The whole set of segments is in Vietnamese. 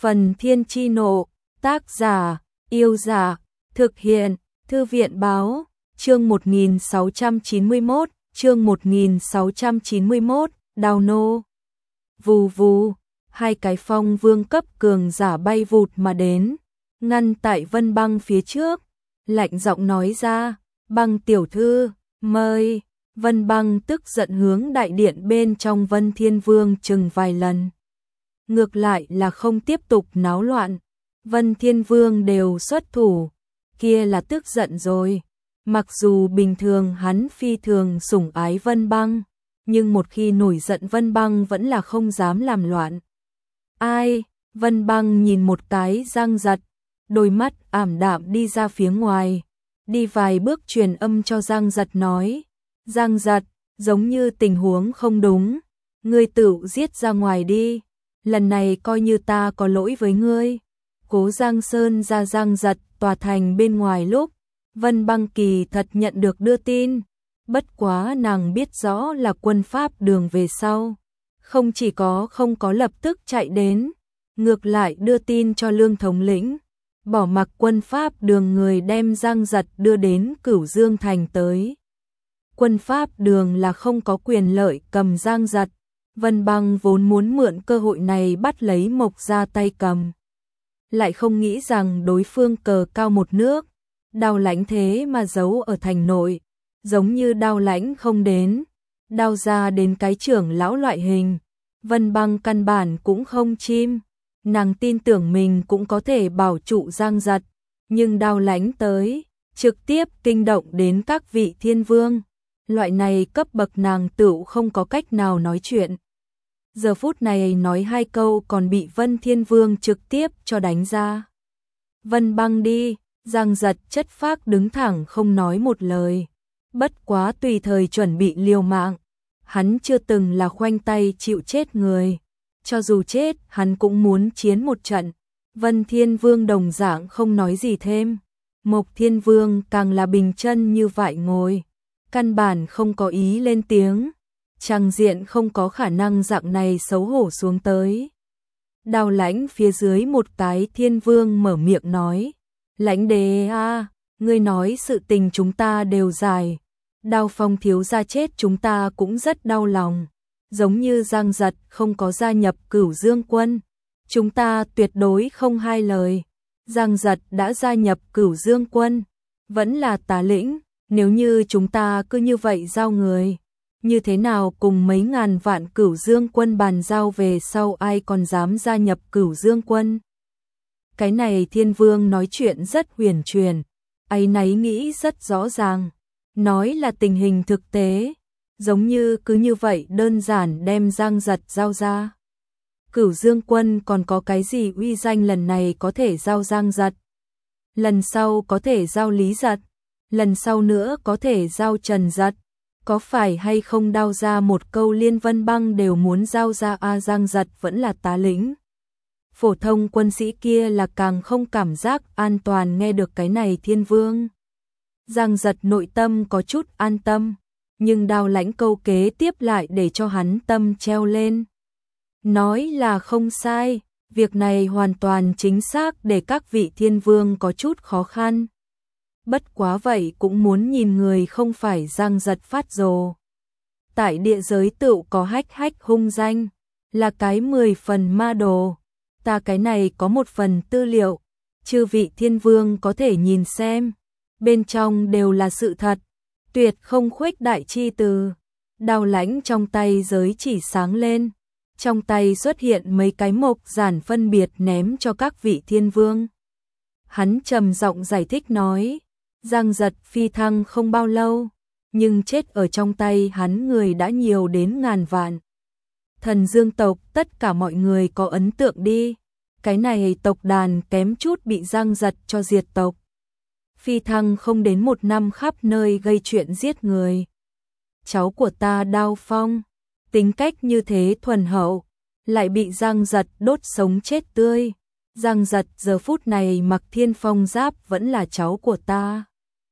Phần Thiên Chi Nộ, tác giả, Yêu Giả, thực hiện, Thư viện Báo, chương 1691, Đào Nô. Vù vù, hai cái phong vương cấp cường giả bay vụt mà đến, ngăn tại Vân Băng phía trước, lạnh giọng nói ra, Băng tiểu thư, mời. Vân Băng tức giận hướng đại điện bên trong Vân Thiên Vương chừng vài lần. Ngược lại là không tiếp tục náo loạn, Vân Thiên Vương đều xuất thủ, kia là tức giận rồi. Mặc dù bình thường hắn phi thường sủng ái Vân Băng, nhưng một khi nổi giận Vân Băng vẫn là không dám làm loạn. Ai? Vân Băng nhìn một cái Giang Giật, đôi mắt ảm đạm đi ra phía ngoài, đi vài bước truyền âm cho Giang Giật nói, Giang Giật, giống như tình huống không đúng, ngươi tự giết ra ngoài đi, lần này coi như ta có lỗi với ngươi. Cố Giang Sơn ra Giang Giật tòa thành bên ngoài lúc, Vân Băng kỳ thật nhận được đưa tin, bất quá nàng biết rõ là quân Pháp Đường về sau, không chỉ không có lập tức chạy đến, ngược lại đưa tin cho Lương thống lĩnh, bỏ mặc quân Pháp Đường người đem Giang Giật đưa đến Cửu Dương thành tới. Quân Pháp Đường là không có quyền lợi cầm Giang Giật, Vân Băng vốn muốn mượn cơ hội này bắt lấy Mộc ra tay cầm, lại không nghĩ rằng đối phương cờ cao một nước, Đao Lãnh thế mà giấu ở thành nội, giống như Đao Lãnh không đến, Đao ra đến cái trưởng lão loại hình, Vân Băng căn bản cũng không chim, nàng tin tưởng mình cũng có thể bảo trụ Giang Giật, nhưng Đao Lãnh tới, trực tiếp kinh động đến các vị thiên vương, loại này cấp bậc nàng tựu không có cách nào nói chuyện. Giờ phút này nói hai câu còn bị Vân Thiên Vương trực tiếp cho đánh ra. Vân Băng đi, Giang Giật chất phác đứng thẳng không nói một lời. Bất quá tùy thời chuẩn bị liều mạng. Hắn chưa từng là khoanh tay chịu chết người. Cho dù chết, hắn cũng muốn chiến một trận. Vân Thiên Vương đồng dạng không nói gì thêm. Mộc Thiên Vương càng là bình chân như vại ngồi. Căn bản không có ý lên tiếng. Trang diện không có khả năng dạng này xấu hổ xuống tới. Đao Lãnh phía dưới một cái Thiên Vương mở miệng nói, Lãnh đế a, ngươi nói sự tình chúng ta đều giải, Đao Phong thiếu gia chết chúng ta cũng rất đau lòng, giống như Giang Giật không có gia nhập Cửu Dương quân, chúng ta tuyệt đối không hai lời. Giang Giật đã gia nhập Cửu Dương quân, vẫn là tá lĩnh, nếu như chúng ta cứ như vậy giao người, như thế nào cùng mấy ngàn vạn Cửu Dương quân bàn giao về sau ai còn dám gia nhập Cửu Dương quân. Cái này Thiên Vương nói chuyện rất huyền truyền, áy náy nghĩ rất rõ ràng, nói là tình hình thực tế, giống như cứ như vậy đơn giản đem Giang Giật giao ra. Cửu Dương quân còn có cái gì uy danh lần này có thể giao Giang Giật, lần sau có thể giao Lý Giật, lần sau nữa có thể giao Trần Giật. Có phải hay không Đao ra một câu liên Vân Băng đều muốn giao ra Giang Giật vẫn là tá lĩnh. Phổ thông quân sĩ kia là càng không cảm giác an toàn nghe được cái này Thiên Vương. Giang Giật nội tâm có chút an tâm, nhưng Đao Lãnh câu kế tiếp lại để cho hắn tâm treo lên. Nói là không sai, việc này hoàn toàn chính xác để các vị Thiên Vương có chút khó khăn. Bất quá vậy cũng muốn nhìn người không phải Giang Giật phát rồ. Tại địa giới tựu có hách hung danh, là cái 10 phần ma đồ. Ta cái này có một phần tư liệu, chư vị Thiên Vương có thể nhìn xem. Bên trong đều là sự thật, tuyệt không khuếch đại chi từ. Đao Lãnh trong tay giới chỉ sáng lên, trong tay xuất hiện mấy cái mộc giản phân biệt ném cho các vị Thiên Vương. Hắn trầm giọng giải thích nói, Giang Giật phi thăng không bao lâu, nhưng chết ở trong tay hắn người đã nhiều đến ngàn vạn. Thần Dương tộc tất cả mọi người có ấn tượng đi, cái này tộc đàn kém chút bị Giang Giật cho diệt tộc. Phi thăng không đến một năm khắp nơi gây chuyện giết người. Cháu của ta Đao Phong, tính cách như thế thuần hậu, lại bị Giang Giật đốt sống chết tươi. Giang Giật giờ phút này mặc Thiên Phong giáp vẫn là cháu của ta.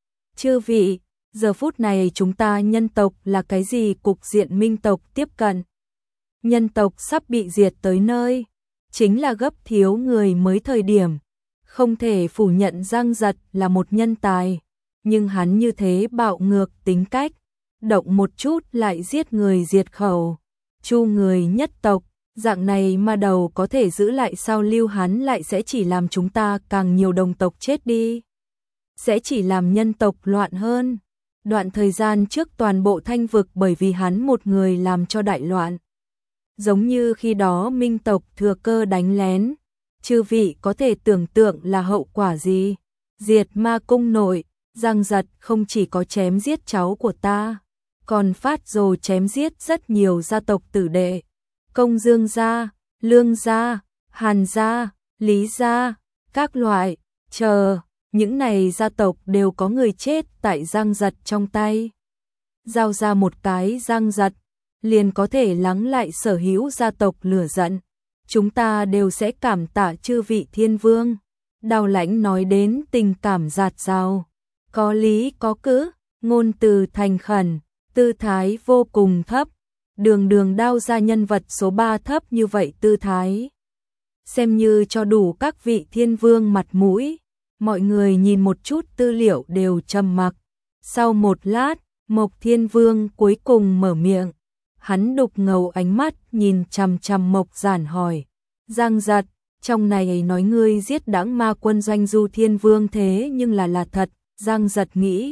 Chư vị, giờ phút này chúng ta nhân tộc là cái gì cục diện minh tộc tiếp cận. Nhân tộc sắp bị diệt tới nơi, chính là gấp thiếu người mới thời điểm. Không thể phủ nhận Giang Giật là một nhân tài, nhưng hắn như thế bạo ngược tính cách, động một chút lại giết người diệt khẩu, chu người nhất tộc, dạng này mà đầu có thể giữ lại sao, lưu hắn lại sẽ chỉ làm chúng ta càng nhiều đồng tộc chết đi, sẽ chỉ làm nhân tộc loạn hơn. Đoạn thời gian trước toàn bộ Thanh vực bởi vì hắn một người làm cho đại loạn. Giống như khi đó Minh tộc thừa cơ đánh lén, chư vị có thể tưởng tượng là hậu quả gì. Diệt Ma cung nội, Giang Giật không chỉ có chém giết cháu của ta, còn phát rồ chém giết rất nhiều gia tộc tử đệ. Công Dương gia, Lương gia, Hàn gia, Lý gia, các loại, chờ, những này gia tộc đều có người chết tại Giang Giật trong tay. Giao ra một cái Giang Giật, liền có thể lắng lại sở hữu gia tộc lửa giận. Chúng ta đều sẽ cảm tạ chư vị thiên vương. Đào Lãnh nói đến tình cảm dạt dào, có lý có cữ, ngôn từ thành khẩn, tư thái vô cùng thấp. Đường Đường đao ra nhân vật số 3 thấp như vậy tư thái, xem như cho đủ các vị thiên vương mặt mũi. Mọi người nhìn một chút tư liệu đều trầm mặc. Sau một lát, Mộc Thiên Vương cuối cùng mở miệng. Hắn đục ngầu ánh mắt nhìn chằm chằm Mộc Giản hỏi: Giang Giật, trong này nói ngươi giết Đãng Ma quân doanh Du Thiên Vương thế nhưng là thật? Giang Giật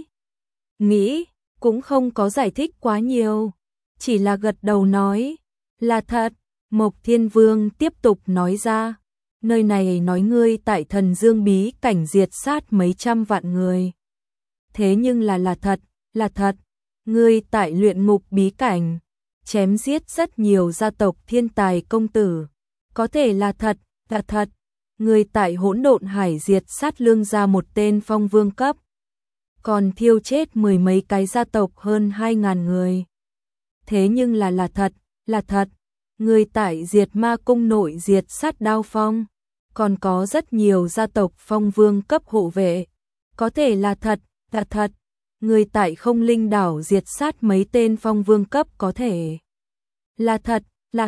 nghĩ, cũng không có giải thích quá nhiều, chỉ là gật đầu nói, là thật. Mộc Thiên Vương tiếp tục nói ra, nơi này nói ngươi tại Thần Dương bí cảnh diệt sát mấy trăm vạn người. Thế nhưng là thật. Ngươi tại Luyện Ngục bí cảnh chém giết rất nhiều gia tộc thiên tài công tử. Có thể là thật. Ngươi tại Hỗn Độn Hải diệt sát Lương gia một tên phong vương cấp, còn thiêu chết mười mấy cái gia tộc hơn 2.000 người. Thế nhưng là thật. Ngươi tại Diệt Ma cung nội diệt sát Đao Phong, còn có rất nhiều gia tộc phong vương cấp hộ vệ. Có thể là thật. Ngươi tại Không Linh đảo diệt sát mấy tên phong vương cấp. Có thể là thật.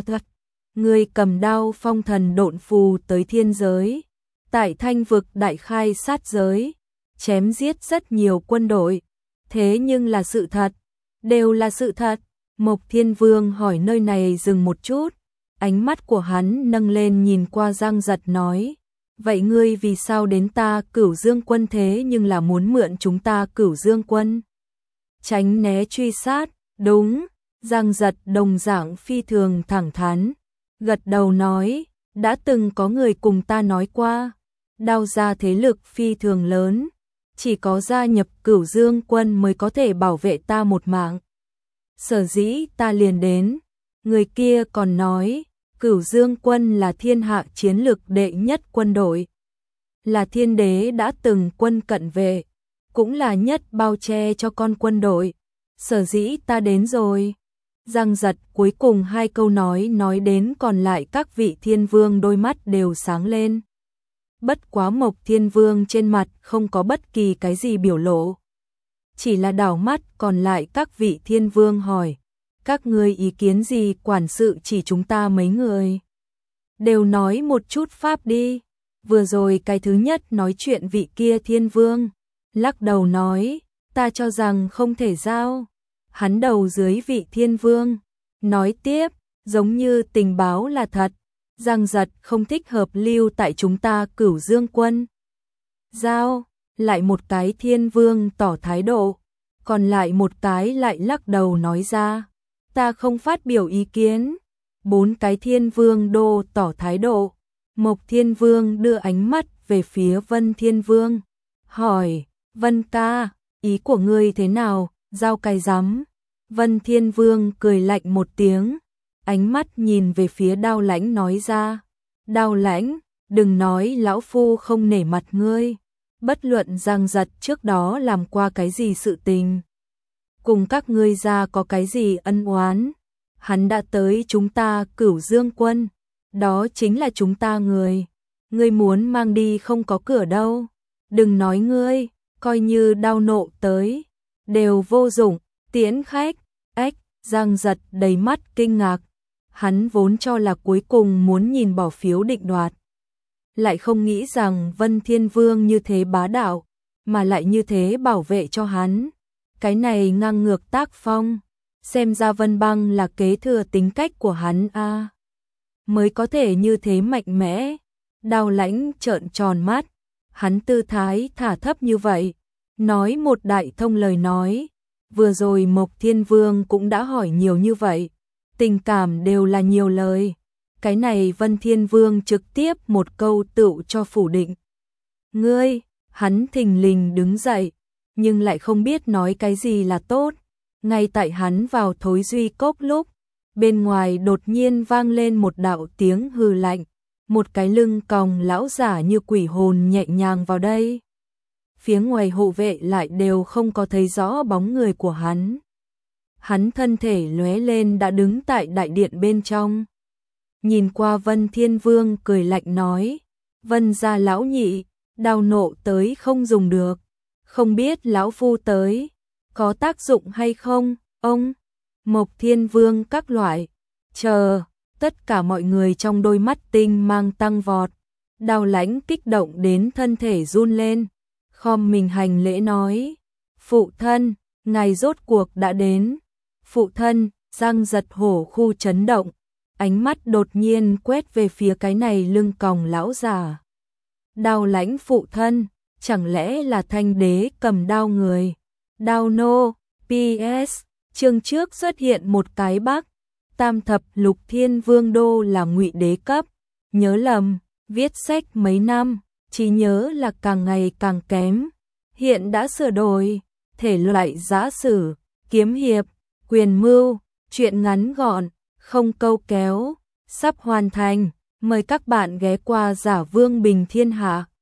Ngươi cầm đao phong thần độn phù tới thiên giới, tại Thanh vực đại khai sát giới, chém giết rất nhiều quân đội. Thế nhưng là sự thật, đều là sự thật. Mộc Thiên Vương hỏi nơi này dừng một chút, ánh mắt của hắn nâng lên nhìn qua Giang Giật nói, vậy ngươi vì sao đến ta Cửu Dương quân thế nhưng là muốn mượn chúng ta Cửu Dương quân tránh né truy sát? Đúng. Giang Giật đồng dạng phi thường thẳng thắn, gật đầu nói, đã từng có người cùng ta nói qua, Đao gia thế lực phi thường lớn, chỉ có gia nhập Cửu Dương quân mới có thể bảo vệ ta một mạng. Sở dĩ ta liền đến. Người kia còn nói, Cửu Dương quân là thiên hạ chiến lực đệ nhất quân đội, là thiên đế đã từng quân cận vệ, cũng là nhất bao che cho con quân đội. Sở dĩ ta đến rồi. Giang Giật cuối cùng hai câu nói đến còn lại các vị thiên vương đôi mắt đều sáng lên. Bất quá Mộc Thiên Vương trên mặt không có bất kỳ cái gì biểu lộ, chỉ là đảo mắt còn lại các vị thiên vương hỏi, các ngươi ý kiến gì? Quản sự chỉ chúng ta mấy người, đều nói một chút pháp đi. Vừa rồi cái thứ nhất nói chuyện vị kia thiên vương lắc đầu nói, ta cho rằng không thể giao. Hắn đầu dưới vị thiên vương nói tiếp, giống như tình báo là thật, Giang Giật không thích hợp lưu tại chúng ta Cửu Dương quân. Giao. Lại một cái thiên vương tỏ thái độ, còn lại một cái lại lắc đầu nói ra, ta không phát biểu ý kiến. 4 cái thiên vương đô tỏ thái độ. Mộc Thiên Vương đưa ánh mắt về phía Vân Thiên Vương, hỏi, Vân ca, ý của ngươi thế nào? Giao cái rắm. Vân Thiên Vương cười lạnh một tiếng, ánh mắt nhìn về phía Đao Lãnh nói ra, Đao Lãnh, đừng nói lão phu không nể mặt ngươi. Bất luận Giang Giật trước đó làm qua cái gì sự tình, cùng các ngươi ra có cái gì ân oán, hắn đã tới chúng ta Cửu Dương quân, đó chính là chúng ta người. Ngươi muốn mang đi không có cửa đâu. Đừng nói ngươi, coi như đao nộ tới, đều vô dụng. Tiễn khách. Ách. Giang Giật đầy mắt kinh ngạc. Hắn vốn cho là cuối cùng muốn nhìn bỏ phiếu định đoạt. Lại không nghĩ rằng Vân Thiên Vương như thế bá đạo, mà lại như thế bảo vệ cho hắn. Cái này ngang ngược tác phong, xem ra Vân Băng là kế thừa tính cách của hắn a, mới có thể như thế mạnh mẽ. Đào Lãnh trợn tròn mắt, hắn tư thái thả thấp như vậy, nói một đại thông lời nói. Vừa rồi Mộc Thiên Vương cũng đã hỏi nhiều như vậy, tình cảm đều là nhiều lời. Cái này Vân Thiên Vương trực tiếp một câu tựu cho phủ định. Ngươi, hắn thình lình đứng dậy, nhưng lại không biết nói cái gì là tốt. Ngay tại hắn vào thối duy cốc lúc, bên ngoài đột nhiên vang lên một đạo tiếng hừ lạnh, một cái lưng còng lão giả như quỷ hồn nhẹ nhàng vào đây. Phía ngoài hộ vệ lại đều không có thấy rõ bóng người của hắn. Hắn thân thể lóe lên đã đứng tại đại điện bên trong. Nhìn qua Vân Thiên Vương cười lạnh nói, Vân gia lão nhị, đao nộ tới không dùng được, không biết lão phu tới, có tác dụng hay không, ông, Mộc Thiên Vương các loại, chờ, tất cả mọi người trong đôi mắt tinh mang tăng vọt, Đào Lãnh kích động đến thân thể run lên, khom mình hành lễ nói, phụ thân, ngài rốt cuộc đã đến, phụ thân, răng giật hổ khu chấn động, ánh mắt đột nhiên quét về phía cái này lưng còng lão già. Đào Lãnh phụ thân, chẳng lẽ là Thanh đế cầm đao người? Đao nô, PS, chương trước xuất hiện một cái bắc, tam thập lục thiên vương đô là Ngụy đế cấp, nhớ lầm, viết sách mấy năm, trí nhớ là càng ngày càng kém, hiện đã sửa đổi, thể loại giã sử, kiếm hiệp, quyền mưu, truyện ngắn gọn, không câu kéo, sắp hoàn thành, mời các bạn ghé qua Giả Vương Bình Thiên Hạ.